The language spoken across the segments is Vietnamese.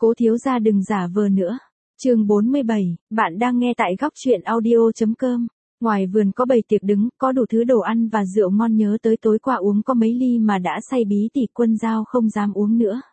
Cố thiếu gia đừng giả vờ nữa. Chương 47, bạn đang nghe tại góc truyện audio.com. Ngoài vườn có bầy tiệc đứng, có đủ thứ đồ ăn và rượu ngon, nhớ tới tối qua uống có mấy ly mà đã say bí tỉ, Quân Dao không dám uống nữa.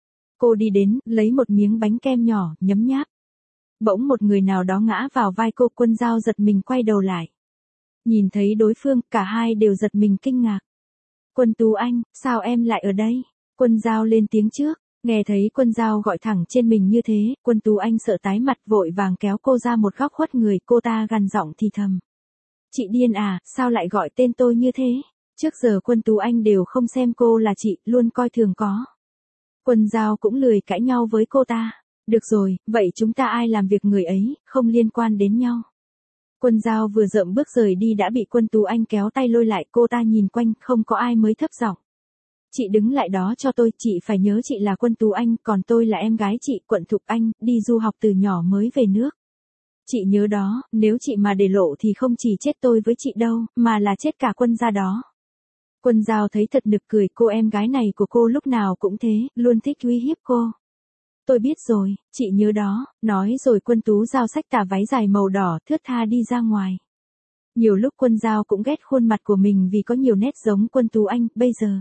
Cô đi đến, lấy một miếng bánh kem nhỏ, nhấm nháp. Bỗng một người nào đó ngã vào vai cô, Quân Dao giật mình quay đầu lại. Nhìn thấy đối phương, cả hai đều giật mình kinh ngạc. Quân Tú Anh, sao em lại ở đây? Quân Dao lên tiếng trước. Nghe thấy Quân Dao gọi thẳng trên mình như thế, Quân Tú Anh sợ tái mặt, vội vàng kéo cô ra một góc khuất người, cô ta gằn giọng thì thầm. Chị điên à, sao lại gọi tên tôi như thế? Trước giờ Quân Tú Anh đều không xem cô là chị, luôn coi thường có. Quân Dao cũng lười cãi nhau với cô ta. Được rồi, vậy chúng ta ai làm việc người ấy, không liên quan đến nhau. Quân Dao vừa dậm bước rời đi đã bị Quân Tú Anh kéo tay lôi lại, cô ta nhìn quanh, không có ai mới thấp giọng. Chị đứng lại đó cho tôi, chị phải nhớ chị là Quân Tú Anh, còn tôi là em gái chị, Quận Thục Anh, đi du học từ nhỏ mới về nước. Chị nhớ đó, nếu chị mà để lộ thì không chỉ chết tôi với chị đâu, mà là chết cả Quân gia đó. Quân Dao thấy thật nực cười, cô em gái này của cô lúc nào cũng thế, luôn thích uy hiếp cô. Tôi biết rồi, chị nhớ đó, nói rồi Quân Tú Dao xách tà váy dài màu đỏ thướt tha đi ra ngoài. Nhiều lúc Quân Dao cũng ghét khuôn mặt của mình vì có nhiều nét giống Quân Tú Anh, bây giờ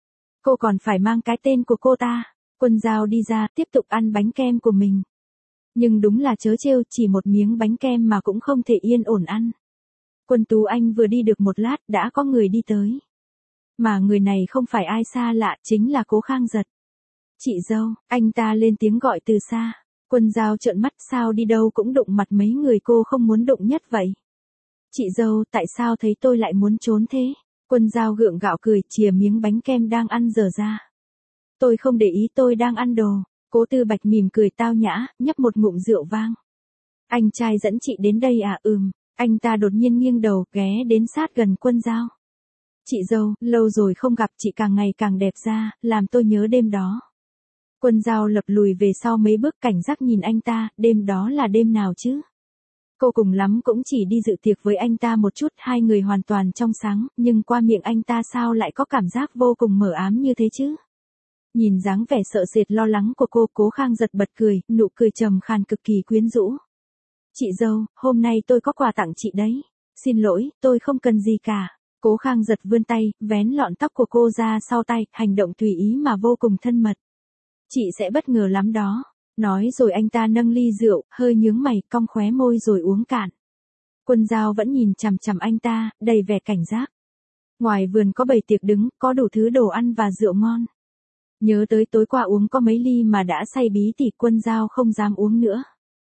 cô còn phải mang cái tên của cô ta. Quân Dao đi ra, tiếp tục ăn bánh kem của mình. Nhưng đúng là trớ trêu, chỉ một miếng bánh kem mà cũng không thể yên ổn ăn. Quân Tú Anh vừa đi được một lát, đã có người đi tới. Mà người này không phải ai xa lạ, chính là Cố Khang Giật. Chị dâu, anh ta lên tiếng gọi từ xa. Quân Dao trợn mắt, sao đi đâu cũng đụng mặt mấy người cô không muốn đụng nhất vậy? Chị dâu, tại sao thấy tôi lại muốn trốn thế? Quân Dao gượng gạo cười, chìa miếng bánh kem đang ăn dở ra. Tôi không để ý, tôi đang ăn đồ. Cố Tư Bạch mỉm cười tao nhã, nhấp một ngụm rượu vang. Anh trai dẫn chị đến đây à? Anh ta đột nhiên nghiêng đầu, ghé đến sát gần Quân Dao. Chị dâu, lâu rồi không gặp, chị càng ngày càng đẹp ra, làm tôi nhớ đêm đó. Quân Dao lập lùi về sau mấy bước, cảnh giác nhìn anh ta, đêm đó là đêm nào chứ? Cô cùng lắm cũng chỉ đi dự tiệc với anh ta một chút, hai người hoàn toàn trong sáng, nhưng qua miệng anh ta sao lại có cảm giác vô cùng mờ ám như thế chứ? Nhìn dáng vẻ sợ sệt lo lắng của cô, Cố Khang Giật bật cười, nụ cười trầm khàn cực kỳ quyến rũ. Chị dâu, hôm nay tôi có quà tặng chị đấy. Xin lỗi, tôi không cần gì cả. Cố Khang Giật vươn tay, vén lọn tóc của cô ra sau tay, hành động tùy ý mà vô cùng thân mật. Chị sẽ bất ngờ lắm đó. Nói rồi anh ta nâng ly rượu, hơi nhướng mày, cong khóe môi rồi uống cạn. Quân Dao vẫn nhìn chằm chằm anh ta, đầy vẻ cảnh giác. Ngoài vườn có bầy tiệc đứng, có đủ thứ đồ ăn và rượu ngon. Nhớ tới tối qua uống có mấy ly mà đã say bí tỉ, Quân Dao không dám uống nữa.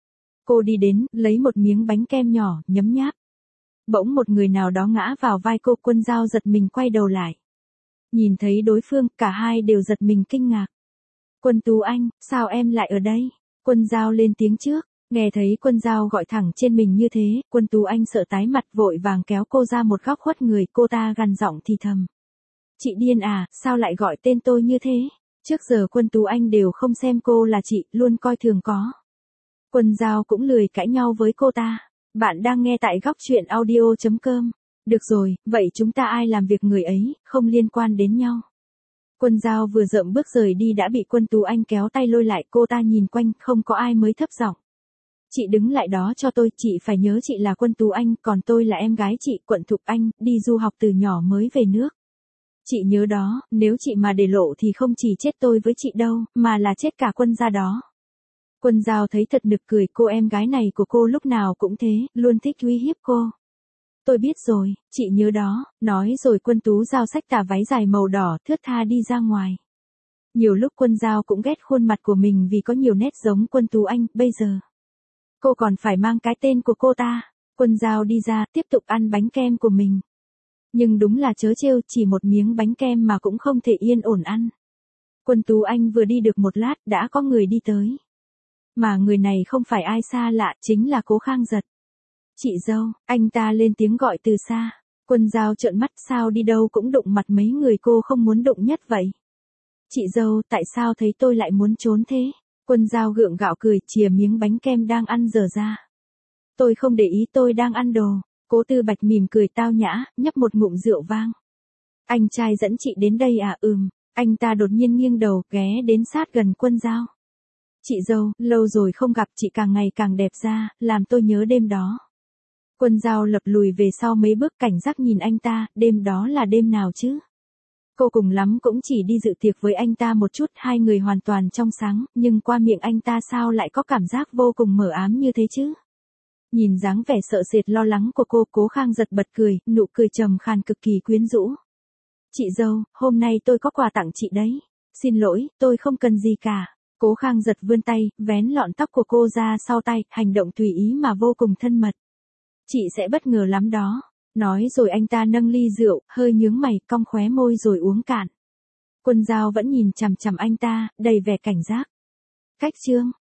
Cô đi đến, lấy một miếng bánh kem nhỏ, nhấm nháp. Bỗng một người nào đó ngã vào vai cô, Quân Dao giật mình quay đầu lại. Nhìn thấy đối phương, cả hai đều giật mình kinh ngạc. Quân Tú Anh, sao em lại ở đây? Quân Dao lên tiếng trước. Nghe thấy Quân Dao gọi thẳng trên mình như thế, Quân Tú Anh sợ tái mặt, vội vàng kéo cô ra một góc khuất người, cô ta gằn giọng thì thầm. Chị điên à, sao lại gọi tên tôi như thế? Trước giờ Quân Tú Anh đều không xem cô là chị, luôn coi thường có. Quân Dao cũng lười cãi nhau với cô ta. Bạn đang nghe tại góc truyện audio.com. Được rồi, vậy chúng ta ai làm việc người ấy, không liên quan đến nhau. Quân Dao vừa dậm bước rời đi đã bị Quân Tú Anh kéo tay lôi lại, cô ta nhìn quanh, không có ai mới thấp giọng. Chị đứng lại đó cho tôi, chị phải nhớ chị là Quân Tú Anh, còn tôi là em gái chị, Quận Thục Anh, đi du học từ nhỏ mới về nước. Chị nhớ đó, nếu chị mà để lộ thì không chỉ chết tôi với chị đâu, mà là chết cả Quân gia đó. Quân Dao thấy thật nực cười, cô em gái này của cô lúc nào cũng thế, luôn thích uy hiếp cô. Tôi biết rồi, chị nhớ đó, nói rồi Quân Tú Dao xách tà váy dài màu đỏ thướt tha đi ra ngoài. Nhiều lúc Quân Dao cũng ghét khuôn mặt của mình vì có nhiều nét giống Quân Tú Anh, bây giờ cô còn phải mang cái tên của cô ta. Quân Dao đi ra, tiếp tục ăn bánh kem của mình. Nhưng đúng là trớ trêu, chỉ một miếng bánh kem mà cũng không thể yên ổn ăn. Quân Tú Anh vừa đi được một lát, đã có người đi tới. Mà người này không phải ai xa lạ, chính là Cố Khang Giật. Chị dâu, anh ta lên tiếng gọi từ xa. Quân Dao trợn mắt, sao đi đâu cũng đụng mặt mấy người cô không muốn đụng nhất vậy? Chị dâu, tại sao thấy tôi lại muốn trốn thế? Quân Dao gượng gạo cười, chìa miếng bánh kem đang ăn dở ra. Tôi không để ý, tôi đang ăn đồ. Cố Tư Bạch mỉm cười tao nhã, nhấp một ngụm rượu vang. Anh trai dẫn chị đến đây à? Anh ta đột nhiên nghiêng đầu, ghé đến sát gần Quân Dao. Chị dâu, lâu rồi không gặp, chị càng ngày càng đẹp ra, làm tôi nhớ đêm đó. Quân Dao lập lùi về sau mấy bước cảnh giác nhìn anh ta, đêm đó là đêm nào chứ? Cô cùng lắm cũng chỉ đi dự tiệc với anh ta một chút, hai người hoàn toàn trong sáng, nhưng qua miệng anh ta sao lại có cảm giác vô cùng mờ ám như thế chứ? Nhìn dáng vẻ sợ sệt lo lắng của cô, Cố Khang giật bật cười, nụ cười trầm khàn cực kỳ quyến rũ. Chị dâu, hôm nay tôi có quà tặng chị đấy. Xin lỗi, tôi không cần gì cả. Cố Khang giật vươn tay, vén lọn tóc của cô ra sau tay, hành động tùy ý mà vô cùng thân mật. Chị sẽ bất ngờ lắm đó. Nói rồi anh ta nâng ly rượu, hơi nhướng mày, cong khóe môi rồi uống cạn. Quân Dao vẫn nhìn chằm chằm anh ta, đầy vẻ cảnh giác. Cách chương